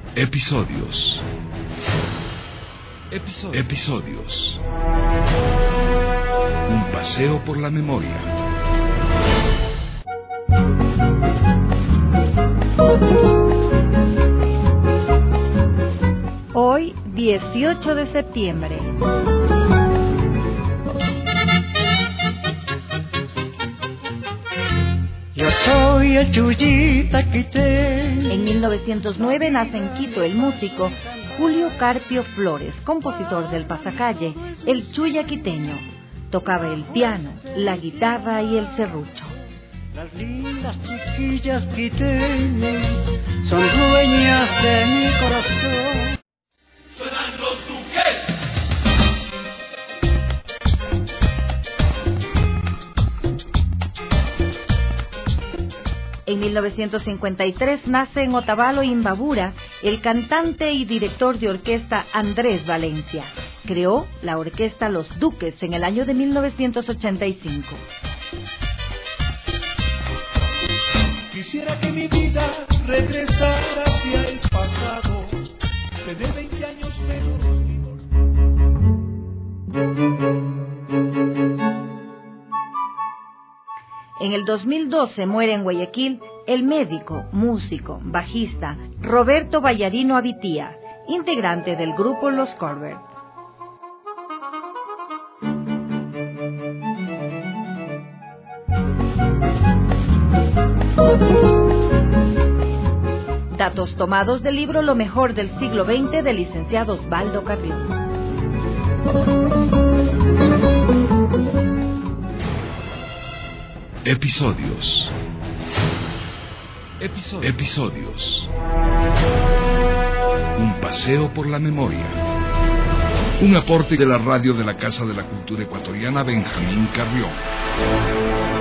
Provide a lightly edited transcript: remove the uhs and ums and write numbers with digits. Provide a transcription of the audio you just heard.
Episodios. Un paseo por la memoria. Hoy, 18 de septiembre. Yo soy el Chuyita Quité. En 1909 nace en Quito el músico Julio Carpio Flores, compositor del pasacalle, el Chuya quiteño. Tocaba el piano, la guitarra y el serrucho. Las lindas chiquillas quiteñas son dueñas de mi corazón. Suenan los duques. En 1953 nace en Otavalo, Imbabura, el cantante y director de orquesta Andrés Valencia. Creó la orquesta Los Duques en el año de 1985. Quisiera que mi vida regresara hacia el pasado, tener 20 años menos. En el 2012 muere en Guayaquil el médico, músico, bajista Roberto Ballarino Abitía, integrante del grupo Los Corberts. Datos tomados del libro Lo mejor del siglo XX del licenciado Osvaldo Carrión. Episodios. Un paseo por la memoria. Un aporte de la radio de la Casa de la Cultura Ecuatoriana Benjamín Carrión.